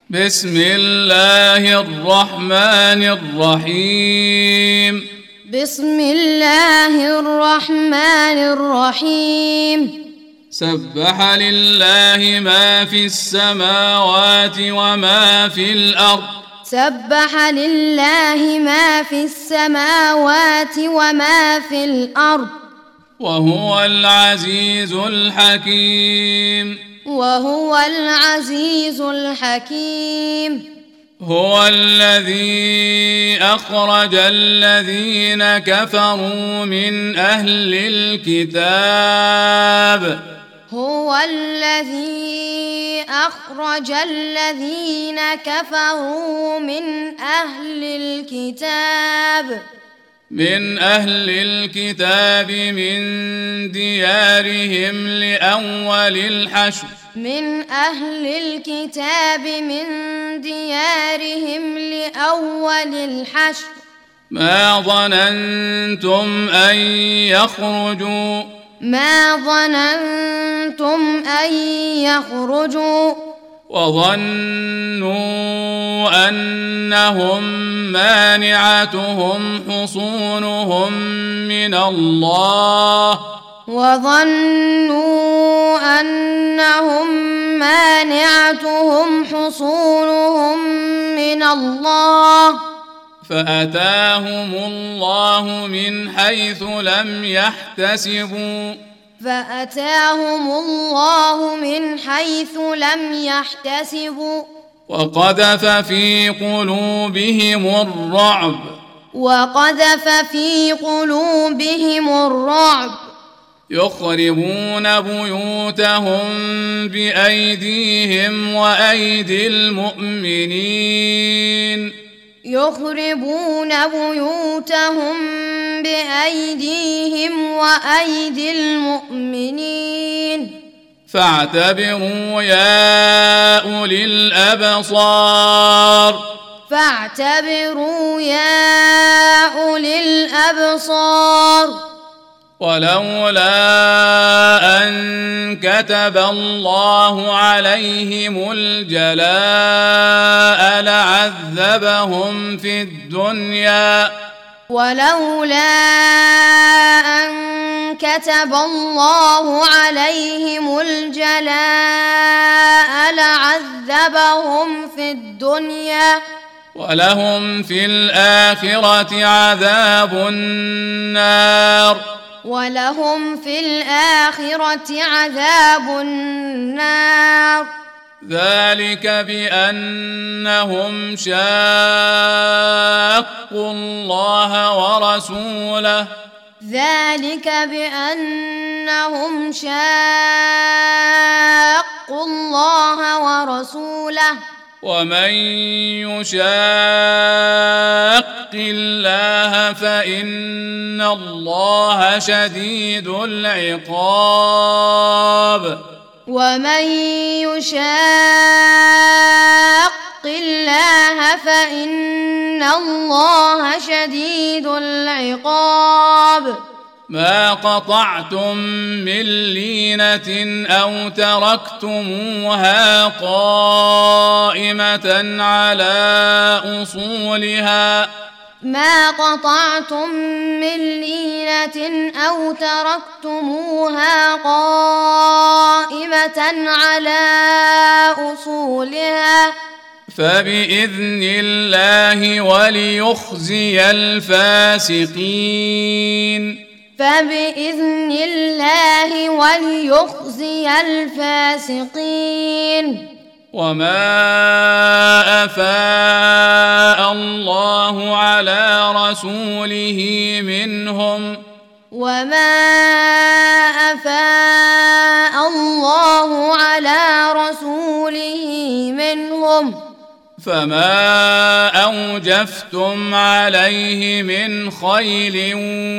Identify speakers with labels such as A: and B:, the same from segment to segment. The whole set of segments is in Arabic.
A: بسم الله الرحمن الرحيم.
B: بسم الله الرحمن الرحيم.
A: سبح لله ما في السماوات وما في الأرض.
B: سبح لله ما في السماوات وما في الأرض.
A: وهو العزيز الحكيم.
B: وهو العزيز الحكيم.
A: هو الذي أخرج الذين كفروا من أهل الكتاب.
B: هو الذي أخرج الذين كفروا من أهل الكتاب من ديارهم لأول الحشر. من أهل الكتاب من ديارهم لأول الحشر.
A: ما ظننتم أن يخرجوا وظنوا أنهم مانعتهم حصونهم من الله. فأتاهم الله من حيث لم يحتسبوا. وقذف في قلوبهم الرعب. يخربون بيوتهم بأيديهم وأيدي المؤمنين. فاعتبروا يا أولي الأبصار. ولولا أن كتب الله عليهم الجلاء لعذبهم في الدنيا. ولهم في الآخرة عذاب النار. ذلك بأنهم شاقوا الله ورسوله. ومن يشاق الله فإن الله شديد العقاب. ما قطعتم من لينة أو تركتموها قائمة على أصولها فبإذن الله وليخزي الفاسقين. وما أفاء الله على رسوله منهم فما أوجفتم عليه من خيل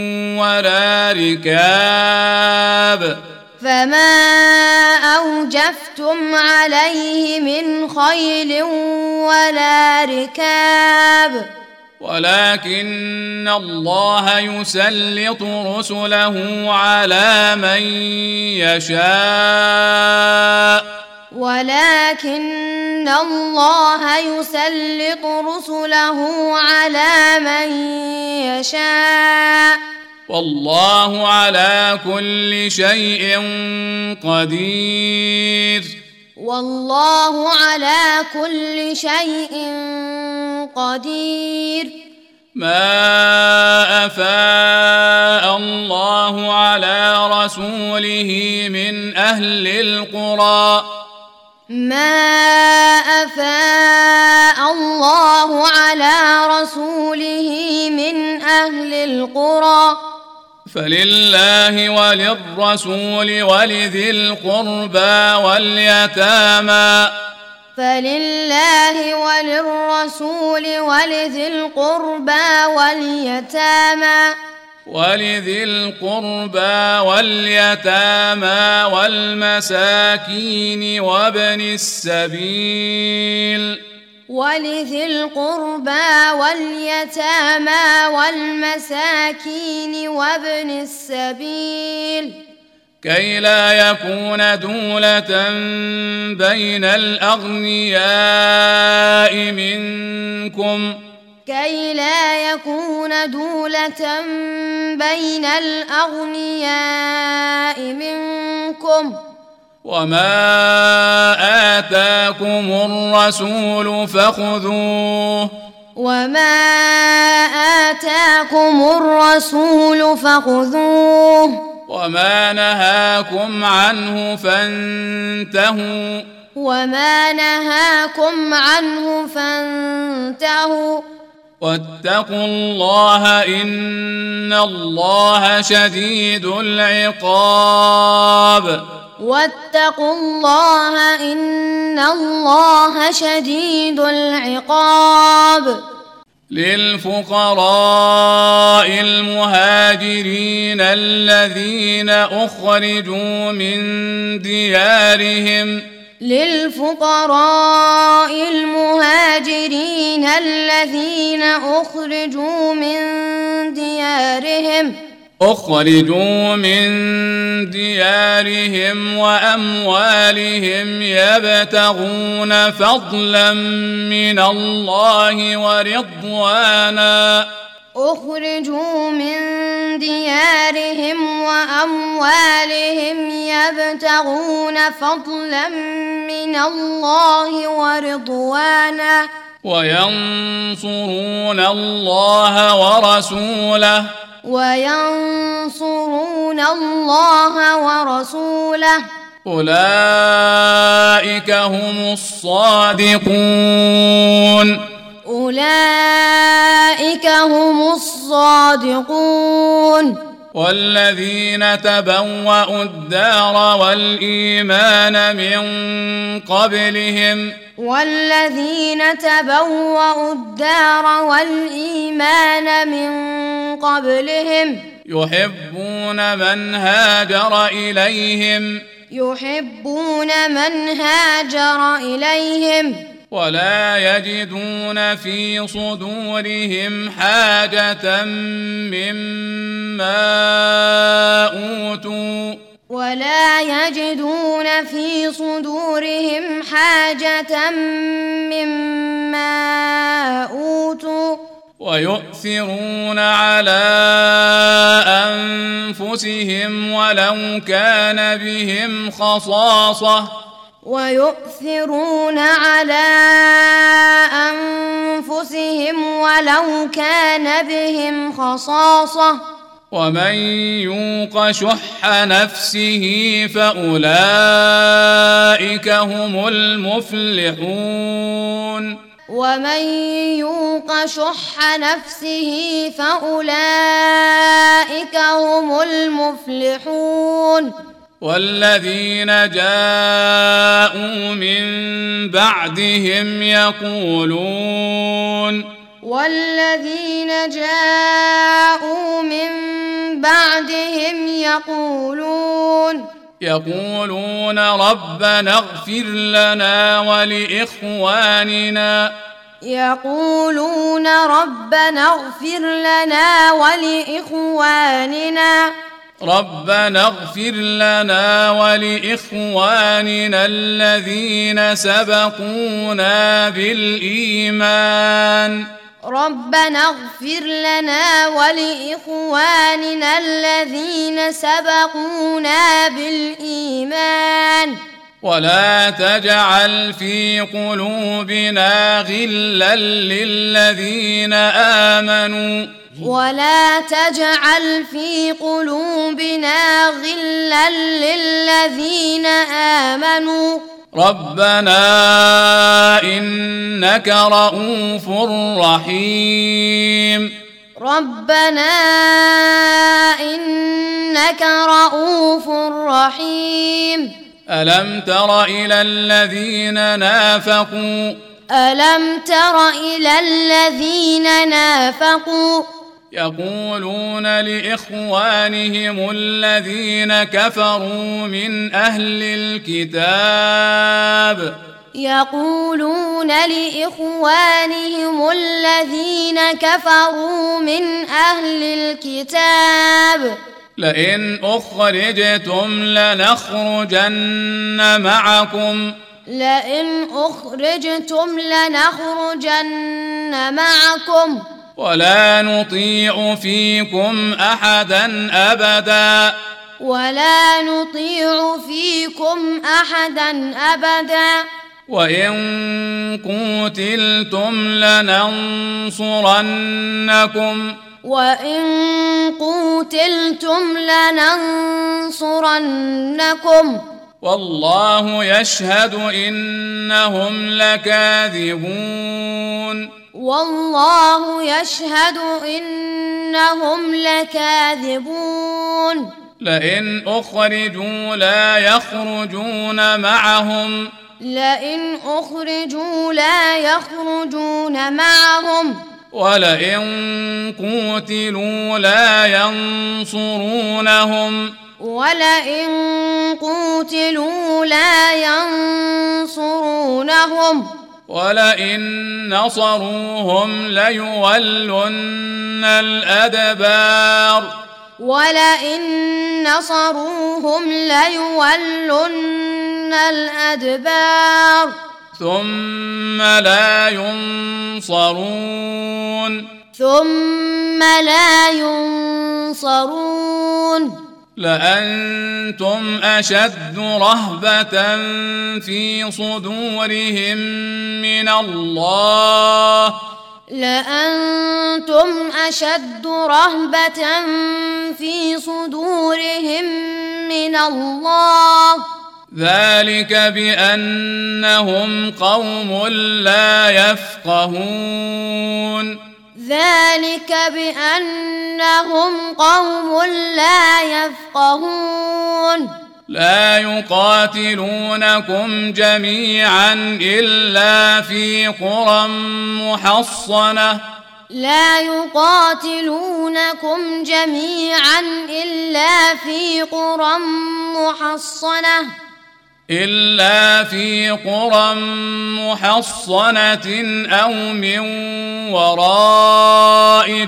A: ولا ركاب ولكن الله يسلط رسله على من يشاء
B: ولكن الله يسلط رسله على من يشاء
A: والله على كل شيء قدير
B: والله على كل شيء قدير
A: ما أفاء الله على رسوله من أهل القرى
B: ما أفاء الله على رسوله من أهل القرى
A: فلله وللرسول ولذي القربى واليتامى
B: فلله وللرسول ولذي القربى واليتامى والمساكين وابن السبيل ولذي القربى واليتامى والمساكين وابن السبيل
A: كي لا يكون دولة بين الأغنياء منكم وما آتاكم الرسول فخذوه وما نهاكم عنه فانتهوا واتقوا الله إن الله شديد العقاب للفقراء المهاجرين الذين أخرجوا من ديارهم وأموالهم يبتغون فضلا من الله ورضوانا وينصرون الله ورسوله أولئك هم الصادقون والذين تبوأوا الدار والإيمان من قبلهم يحبون من هاجر إليهم ولا يجدون في صدورهم حاجة مما أوتوا ويؤثرون على أنفسهم ولو كان بهم خصاصة ومن يوق شح نفسه فأولئك هم المفلحون والذين جاءوا من بعدهم يقولون ربنا اغفر لنا ولإخواننا ربنا اغفر لنا ولإخواننا الذين سبقونا بالإيمان
B: ربنا اغفر لنا ولإخواننا الذين سبقونا بالإيمان
A: ولا تجعل في قلوبنا غلا للذين آمنوا
B: ولا تجعل في قلوبنا غلا للذين آمنوا
A: ربنا إنك رؤوف رحيم
B: ربنا إنك رؤوف رحيم
A: ألم تر إلى الذين نافقوا يقولون لإخوانهم الذين كفروا من أهل الكتاب لئن أخرجتم لنخرجن معكم ولا نطيع فيكم أحدا أبدا وإن قوتلتم لننصرنكم والله يشهد إنهم لكاذبون لئن أخرجوا لا يخرجون معهم ولئن قوتلوا لا ينصرونهم ولئن نصروهم ليولن الأدبار ثم لا ينصرون لأنتم أشد رهبة في صدورهم من الله ذلك بأنهم قوم لا يفقهون لا يقاتلونكم جميعا إلا في قرى محصنة أو من وراء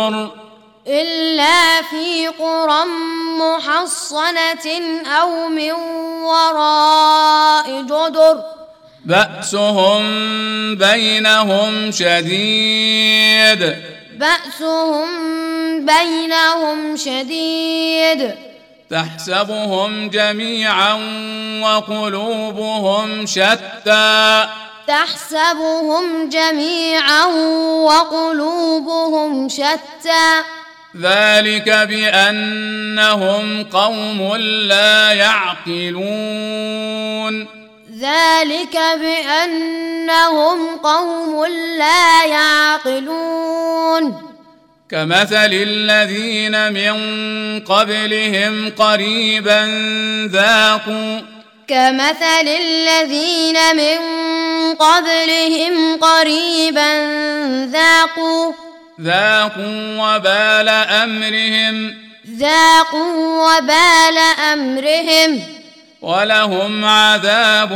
A: جدر بأسهم بينهم شديد تحسبهم جميعا وقلوبهم شتى ذلك بأنهم قوم لا يعقلون كمثل الذين من قبلهم قريبا ذاقوا وبال أمرهم ولهم عذاب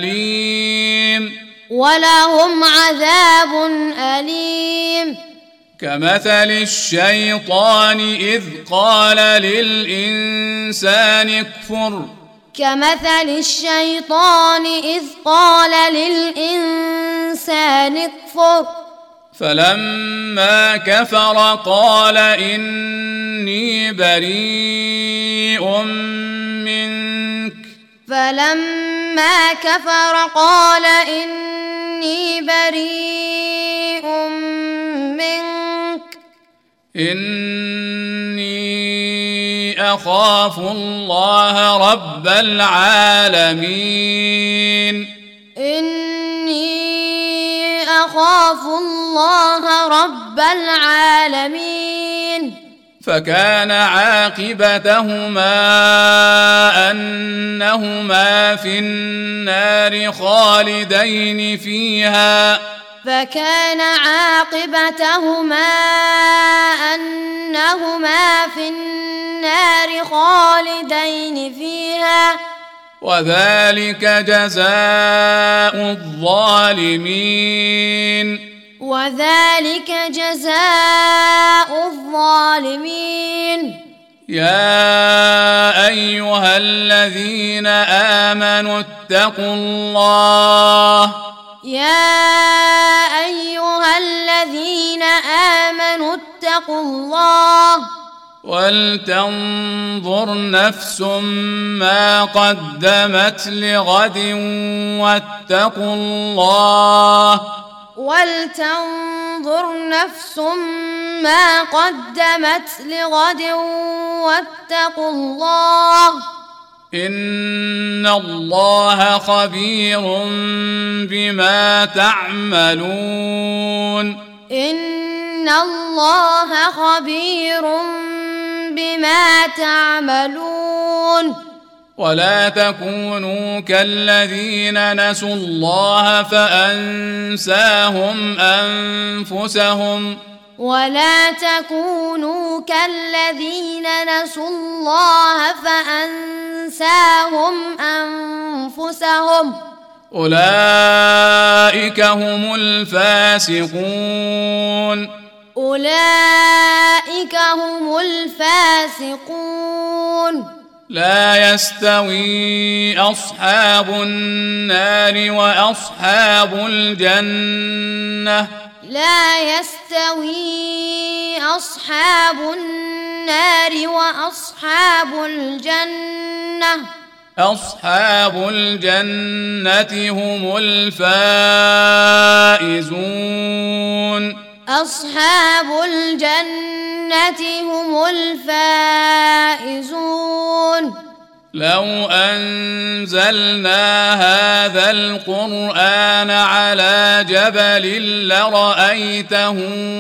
A: أليم كمثل الشيطان إذ قال للإنسان اكفر
B: كمثل الشيطان إذ قال للإنسان اكفر
A: فلما كفر قال إني بريء منك
B: فلما كفر قال إني بريء منك
A: إني أخاف الله رب العالمين
B: إني أخاف الله رب العالمين
A: فكان عاقبتهما أنهما في النار خالدين فيها
B: فكان عاقبتهما أنهما في النار خالدين فيها
A: وذلك جزاء الظالمين
B: وذلك جزاء الظالمين
A: يا أيها الذين آمنوا اتقوا الله
B: يا أيها الذين آمنوا اتقوا الله
A: ولتنظر نفس ما قدمت لغد واتقوا الله
B: ولتنظر نفس ما قدمت لغد واتقوا الله
A: إن الله خبير بما تعملون
B: إن الله خبير بما تعملون
A: ولا تكونوا كالذين نسوا الله فأنساهم أنفسهم
B: ولا تكونوا كالذين نسوا الله فأنساهم أنفسهم
A: أولئك هم الفاسقون
B: أولئك هم الفاسقون
A: لا يستوي أصحاب النار وأصحاب الجنة
B: لا يستوي أصحاب النار وأصحاب الجنة
A: أصحاب الجنة هم الفائزون
B: أصحاب الجنة هم الفائزون
A: لو أنزلنا هذا القرآن على جبل لرأيته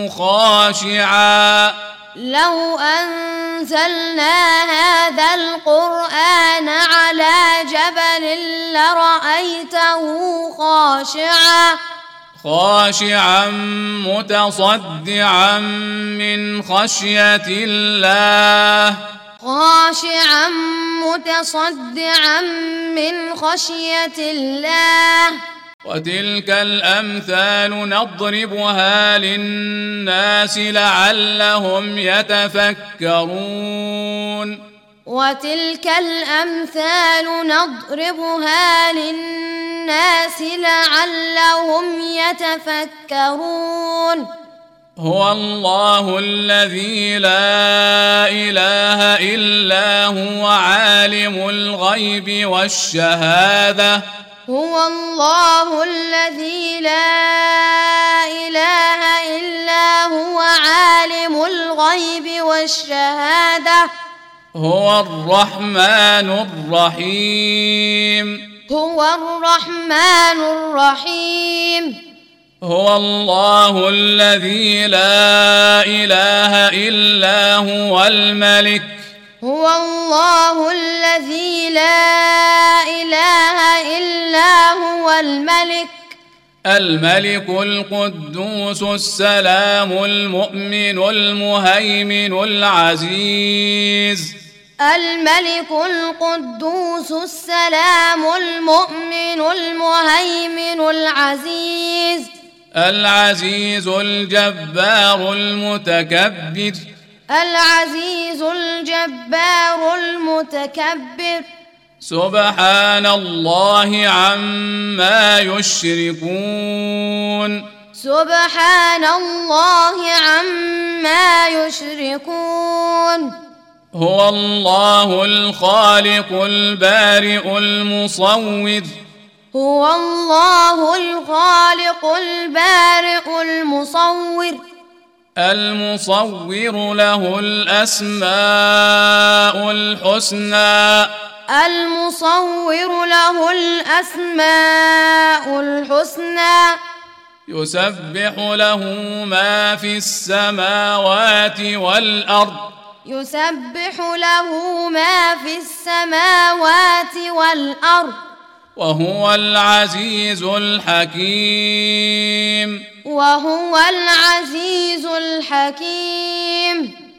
A: خاشعا
B: لو أنزلنا هذا القرآن على جبل لرأيته خاشعا
A: متصدعا من خشية الله
B: خاشعا متصدعا من خشية الله
A: وتلك الأمثال نضربها للناس لعلهم يتفكرون
B: وتلك الأمثال نضربها للناس لعلهم يتفكرون
A: هو الله الذي لا إله إلا هو عالم الغيب والشهادة
B: هو الله الذي لا إله إلا هو عالم الغيب والشهادة
A: هو الرحمن الرحيم
B: هو الرحمن الرحيم
A: هو الله الذي لا إله إلا هو الملك
B: هو الله الذي لا إله إلا هو
A: الملك القدوس السلام المؤمن المهيمن العزيز
B: الملك القدوس السلام المؤمن المهيمن العزيز
A: العزيز الجبار المتكبر
B: العزيز الجبار المتكبر
A: سبحان الله عما يشركون
B: سبحان الله عما يشركون
A: هو الله الخالق البارئ المصور
B: هو الله الخالق البارئ المصور
A: المصور له الأسماء الحسنى
B: المصور له الأسماء الحسنى
A: يسبح له ما في السماوات والأرض
B: يسبح له ما في السماوات والأرض
A: وهو العزيز الحكيم
B: وهو العزيز الحكيم